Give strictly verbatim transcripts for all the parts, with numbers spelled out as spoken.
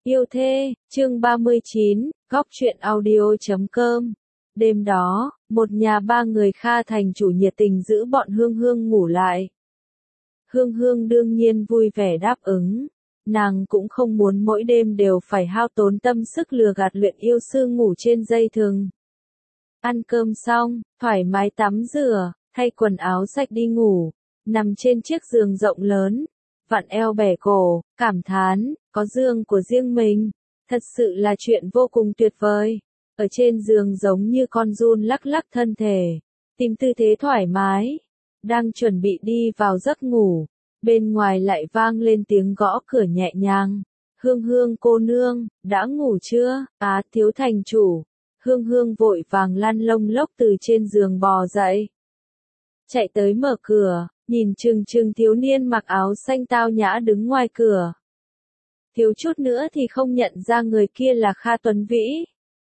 Yêu thê, chương ba mươi chín, góc truyện audio.com. Đêm đó, một nhà ba người Kha thành chủ nhiệt tình giữ bọn Hương Hương ngủ lại. Hương Hương đương nhiên vui vẻ đáp ứng. Nàng cũng không muốn mỗi đêm đều phải hao tốn tâm sức lừa gạt luyện yêu sư ngủ trên dây thừng. Ăn cơm xong, thoải mái tắm rửa, thay quần áo sạch đi ngủ, nằm trên chiếc giường rộng lớn, vặn eo bẻ cổ, cảm thán, có giường của riêng mình, thật sự là chuyện vô cùng tuyệt vời. Ở trên giường giống như con giun lắc lắc thân thể, tìm tư thế thoải mái, đang chuẩn bị đi vào giấc ngủ, bên ngoài lại vang lên tiếng gõ cửa nhẹ nhàng. Hương Hương cô nương, đã ngủ chưa? Á thiếu thành chủ. Hương Hương vội vàng lăn lông lốc từ trên giường bò dậy. Chạy tới mở cửa, nhìn chừng chừng thiếu niên mặc áo xanh tao nhã đứng ngoài cửa. Thiếu chút nữa thì không nhận ra người kia là Kha Tuấn Vĩ.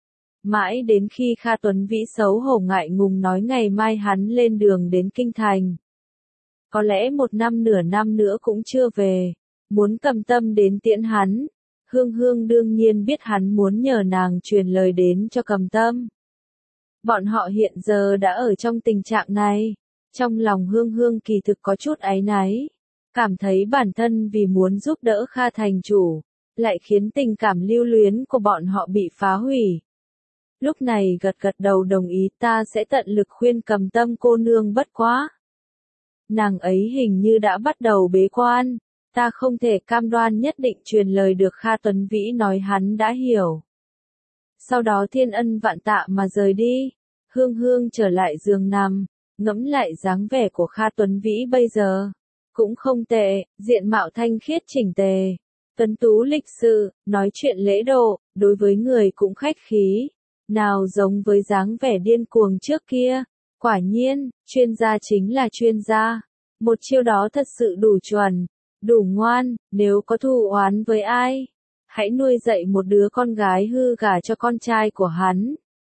Mãi đến khi Kha Tuấn Vĩ xấu hổ ngại ngùng nói ngày mai hắn lên đường đến Kinh Thành. Có lẽ một năm nửa năm nữa cũng chưa về, muốn Cầm Tâm đến tiễn hắn. Hương Hương đương nhiên biết hắn muốn nhờ nàng truyền lời đến cho Cầm Tâm. Bọn họ hiện giờ đã ở trong tình trạng này. Trong lòng Hương Hương kỳ thực có chút áy náy, cảm thấy bản thân vì muốn giúp đỡ Kha thành chủ, lại khiến tình cảm lưu luyến của bọn họ bị phá hủy. Lúc này gật gật đầu đồng ý, ta sẽ tận lực khuyên Cầm Tâm cô nương, bất quá. Nàng ấy hình như đã bắt đầu bế quan, ta không thể cam đoan nhất định truyền lời được. Kha Tuấn Vĩ nói hắn đã hiểu. Sau đó thiên ân vạn tạ mà rời đi. Hương Hương trở lại giường nằm, ngẫm lại dáng vẻ của Kha Tuấn Vĩ bây giờ, cũng không tệ, diện mạo thanh khiết chỉnh tề, tuấn tú lịch sự, nói chuyện lễ độ, đối với người cũng khách khí, nào giống với dáng vẻ điên cuồng trước kia. Quả nhiên, chuyên gia chính là chuyên gia, một chiêu đó thật sự đủ chuẩn, đủ ngoan. Nếu có thù oán với ai, hãy nuôi dạy một đứa con gái hư gả cho con trai của hắn.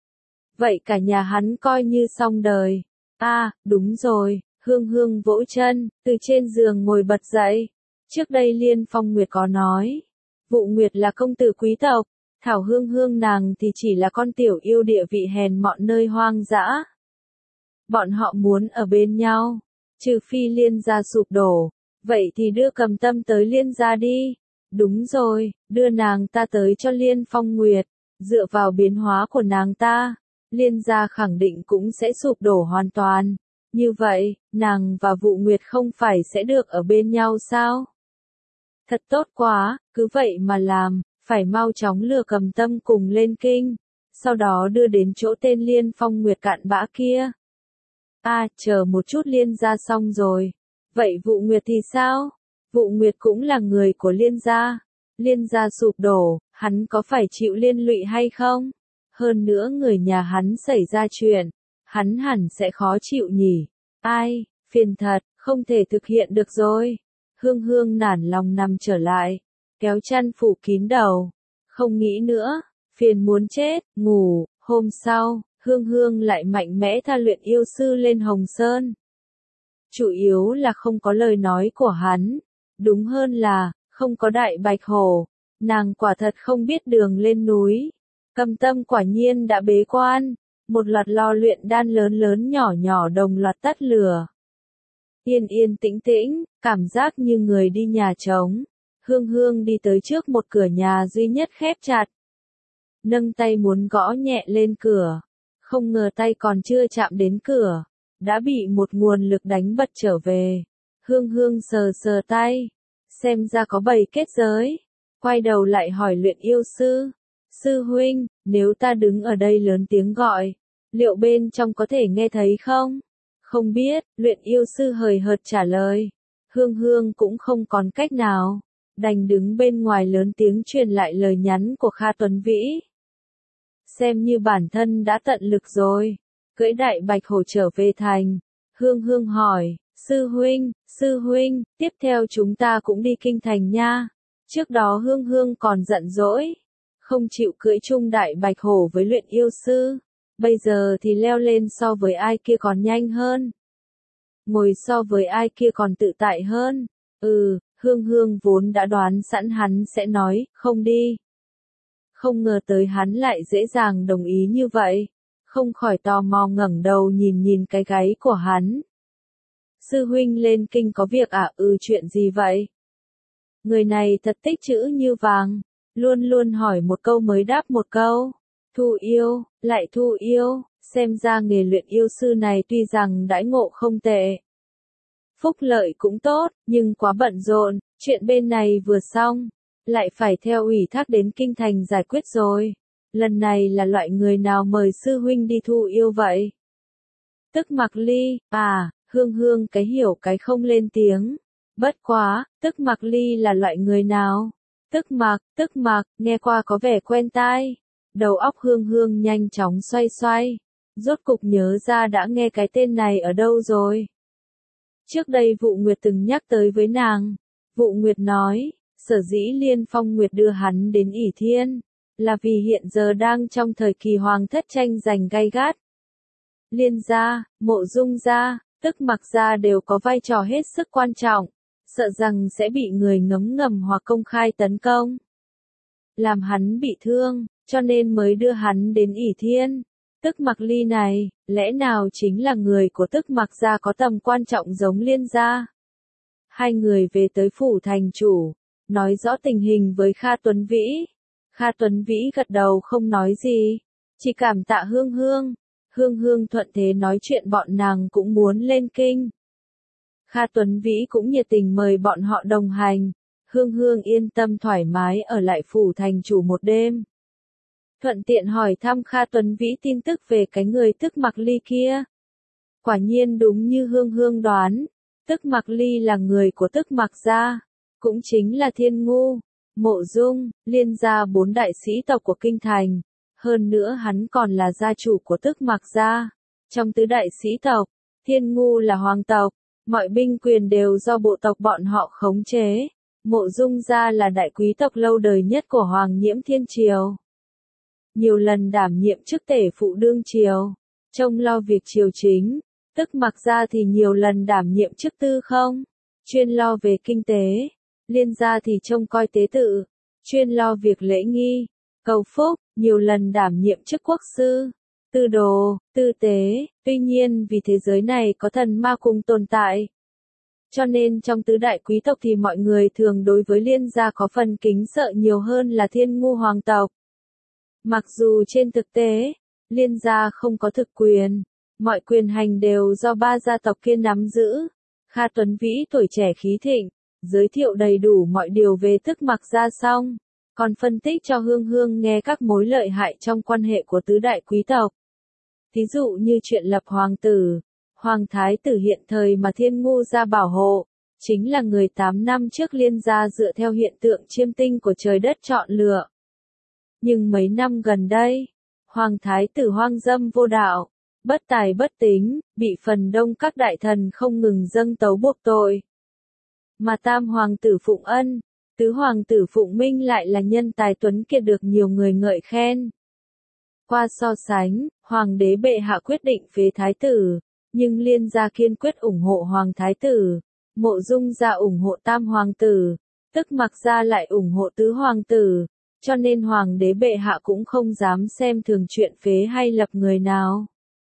Vậy cả nhà hắn coi như xong đời. À, đúng rồi, Hương Hương vỗ chân, từ trên giường ngồi bật dậy. Trước đây Liên Phong Nguyệt có nói, Vụ Nguyệt là công tử quý tộc, Thảo Hương Hương nàng thì chỉ là con tiểu yêu địa vị hèn mọn nơi hoang dã. Bọn họ muốn ở bên nhau, trừ phi Liên gia sụp đổ, vậy thì đưa Cầm Tâm tới Liên gia đi. Đúng rồi, đưa nàng ta tới cho Liên Phong Nguyệt, dựa vào biến hóa của nàng ta, Liên gia khẳng định cũng sẽ sụp đổ hoàn toàn. Như vậy, nàng và Vụ Nguyệt không phải sẽ được ở bên nhau sao? Thật tốt quá, cứ vậy mà làm, phải mau chóng lừa Cầm Tâm cùng lên kinh, sau đó đưa đến chỗ tên Liên Phong Nguyệt cặn bã kia. À, chờ một chút, Liên gia xong rồi. Vậy Vụ Nguyệt thì sao? Vụ Nguyệt cũng là người của Liên gia. Liên gia sụp đổ, hắn có phải chịu liên lụy hay không? Hơn nữa người nhà hắn xảy ra chuyện, hắn hẳn sẽ khó chịu nhỉ. Ai, phiền thật, không thể thực hiện được rồi. Hương Hương nản lòng nằm trở lại, kéo chăn phủ kín đầu. Không nghĩ nữa, phiền muốn chết, ngủ. Hôm sau, Hương Hương lại mạnh mẽ tha luyện yêu sư lên Hồng Sơn. Chủ yếu là không có lời nói của hắn, đúng hơn là, không có Đại Bạch Hổ. Nàng quả thật không biết đường lên núi. Cầm Tâm quả nhiên đã bế quan, một loạt lò luyện đan lớn lớn nhỏ nhỏ đồng loạt tắt lửa. Yên yên tĩnh tĩnh, cảm giác như người đi nhà trống. Hương Hương đi tới trước một cửa nhà duy nhất khép chặt. Nâng tay muốn gõ nhẹ lên cửa, không ngờ tay còn chưa chạm đến cửa, đã bị một nguồn lực đánh bật trở về. Hương Hương sờ sờ tay, xem ra có bầy kết giới, quay đầu lại hỏi luyện yêu sư. Sư huynh, nếu ta đứng ở đây lớn tiếng gọi, liệu bên trong có thể nghe thấy không? Không biết, luyện yêu sư hời hợt trả lời. Hương Hương cũng không còn cách nào, đành đứng bên ngoài lớn tiếng truyền lại lời nhắn của Kha Tuấn Vĩ. Xem như bản thân đã tận lực rồi, cưỡi Đại Bạch Hổ trở về thành. Hương Hương hỏi, sư huynh, sư huynh, tiếp theo chúng ta cũng đi Kinh Thành nha. Trước đó Hương Hương còn giận dỗi, không chịu cưỡi chung Đại Bạch Hổ với luyện yêu sư, bây giờ thì leo lên so với ai kia còn nhanh hơn, ngồi so với ai kia còn tự tại hơn. Ừ, Hương Hương vốn đã đoán sẵn hắn sẽ nói, không đi, Không ngờ tới hắn lại dễ dàng đồng ý như vậy. Không khỏi tò mò ngẩng đầu nhìn nhìn cái gáy của hắn. Sư huynh lên kinh có việc à? Ừ, chuyện gì vậy? Người này thật tích chữ như vàng, luôn luôn hỏi một câu mới đáp một câu. Thu yêu, lại thu yêu, xem ra nghề luyện yêu sư này tuy rằng đãi ngộ không tệ. Phúc lợi cũng tốt, nhưng quá bận rộn, chuyện bên này vừa xong, lại phải theo ủy thác đến kinh thành giải quyết rồi. Lần này là loại người nào mời sư huynh đi thu yêu vậy? Tức Mặc Ly, à, Hương Hương cái hiểu cái không lên tiếng. Bất quá, Tức Mặc Ly là loại người nào? Tức Mặc, Tức Mặc, nghe qua có vẻ quen tai. Đầu óc Hương Hương nhanh chóng xoay xoay. Rốt cục nhớ ra đã nghe cái tên này ở đâu rồi. Trước đây Vụ Nguyệt từng nhắc tới với nàng. Vụ Nguyệt nói, sở dĩ Liên Phong Nguyệt đưa hắn đến ỷ thiên, là vì hiện giờ đang trong thời kỳ hoàng thất tranh giành gay gắt. Liên gia, Mộ Dung gia, Tức Mặc gia đều có vai trò hết sức quan trọng, sợ rằng sẽ bị người ngấm ngầm hoặc công khai tấn công. Làm hắn bị thương, cho nên mới đưa hắn đến ỷ thiên. Tức Mặc Ly này, lẽ nào chính là người của Tức Mặc gia có tầm quan trọng giống Liên gia? Hai người về tới phủ thành chủ, nói rõ tình hình với Kha Tuấn Vĩ. Kha Tuấn Vĩ gật đầu không nói gì, chỉ cảm tạ Hương Hương. Hương Hương thuận thế nói chuyện bọn nàng cũng muốn lên kinh. Kha Tuấn Vĩ cũng nhiệt tình mời bọn họ đồng hành. Hương Hương yên tâm thoải mái ở lại phủ thành chủ một đêm. Thuận tiện hỏi thăm Kha Tuấn Vĩ tin tức về cái người Tức Mặc Ly kia. Quả nhiên đúng như Hương Hương đoán, Tức Mặc Ly là người của Tức Mặc gia, cũng chính là Thiên Ngu, Mộ Dung, Liên gia bốn đại sĩ tộc của kinh thành. Hơn nữa hắn còn là gia chủ của Tức Mặc gia. Trong tứ đại sĩ tộc, Thiên Ngu là hoàng tộc, mọi binh quyền đều do bộ tộc bọn họ khống chế. Mộ Dung gia là đại quý tộc lâu đời nhất của Hoàng Nhiễm Thiên Triều. Nhiều lần đảm nhiệm chức tể phụ đương triều, trông lo việc triều chính. Tức Mặc gia thì nhiều lần đảm nhiệm chức tư không, chuyên lo về kinh tế. Liên gia thì trông coi tế tự, chuyên lo việc lễ nghi, cầu phúc, nhiều lần đảm nhiệm chức quốc sư, tư đồ, tư tế. Tuy nhiên vì thế giới này có thần ma cùng tồn tại, cho nên trong tứ đại quý tộc thì mọi người thường đối với Liên gia có phần kính sợ nhiều hơn là Thiên Ngu hoàng tộc. Mặc dù trên thực tế, Liên gia không có thực quyền, mọi quyền hành đều do ba gia tộc kia nắm giữ. Kha Tuấn Vĩ tuổi trẻ khí thịnh, giới thiệu đầy đủ mọi điều về Tức Mặc gia xong, còn phân tích cho Hương Hương nghe các mối lợi hại trong quan hệ của tứ đại quý tộc. Thí dụ như chuyện lập hoàng tử, hoàng thái tử hiện thời mà Thiên Ngu gia bảo hộ, chính là người tám năm trước Liên gia dựa theo hiện tượng chiêm tinh của trời đất chọn lựa. Nhưng mấy năm gần đây, hoàng thái tử hoang dâm vô đạo, bất tài bất tính, bị phần đông các đại thần không ngừng dâng tấu buộc tội. Mà tam hoàng tử Phụng Ân, tứ hoàng tử Phụng Minh lại là nhân tài tuấn kiệt được nhiều người ngợi khen. Qua so sánh, hoàng đế bệ hạ quyết định phế thái tử, nhưng Liên gia kiên quyết ủng hộ hoàng thái tử, Mộ Dung gia ủng hộ tam hoàng tử, Tức Mặc gia lại ủng hộ tứ hoàng tử, cho nên hoàng đế bệ hạ cũng không dám xem thường chuyện phế hay lập người nào.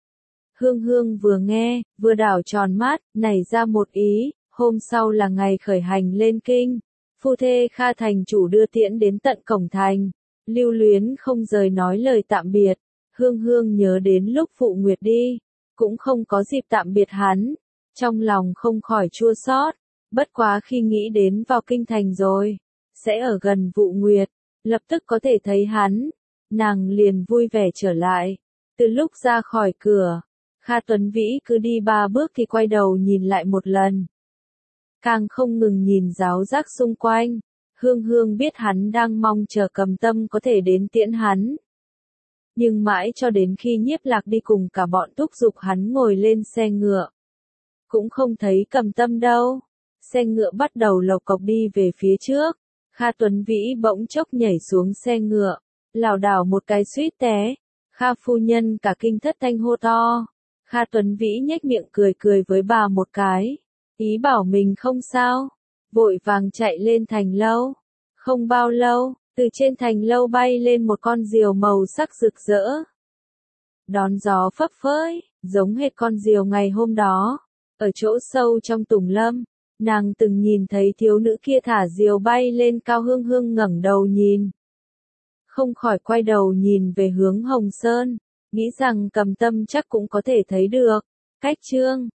Hương Hương vừa nghe, vừa đảo tròn mắt, nảy ra một ý. Hôm sau là ngày khởi hành lên kinh, phu thê Kha thành chủ đưa tiễn đến tận cổng thành, lưu luyến không rời nói lời tạm biệt. Hương Hương nhớ đến lúc Vụ Nguyệt đi, cũng không có dịp tạm biệt hắn, trong lòng không khỏi chua xót. Bất quá khi nghĩ đến vào kinh thành rồi, sẽ ở gần Vụ Nguyệt, lập tức có thể thấy hắn, nàng liền vui vẻ trở lại. Từ lúc ra khỏi cửa, Kha Tuấn Vĩ cứ đi ba bước thì quay đầu nhìn lại một lần. Càng không ngừng nhìn giáo giác xung quanh, Hương Hương biết hắn đang mong chờ Cầm Tâm có thể đến tiễn hắn. Nhưng mãi cho đến khi Nhiếp Lạc đi cùng cả bọn thúc giục hắn ngồi lên xe ngựa, cũng không thấy Cầm Tâm đâu. Xe ngựa bắt đầu lộc cộc đi về phía trước, Kha Tuấn Vĩ bỗng chốc nhảy xuống xe ngựa, lảo đảo một cái suýt té. Kha phu nhân cả kinh thất thanh hô to. Kha Tuấn Vĩ nhếch miệng cười cười với bà một cái, ý bảo mình không sao, vội vàng chạy lên thành lâu. Không bao lâu, Từ trên thành lâu bay lên một con diều màu sắc rực rỡ. Đón gió phấp phới, giống hệt con diều ngày hôm đó. Ở chỗ sâu trong tùng lâm, nàng từng nhìn thấy thiếu nữ kia thả diều bay lên cao. Hương Hương ngẩng đầu nhìn. Không khỏi quay đầu nhìn về hướng Hồng Sơn, nghĩ rằng Cầm Tâm chắc cũng có thể thấy được. Cách chương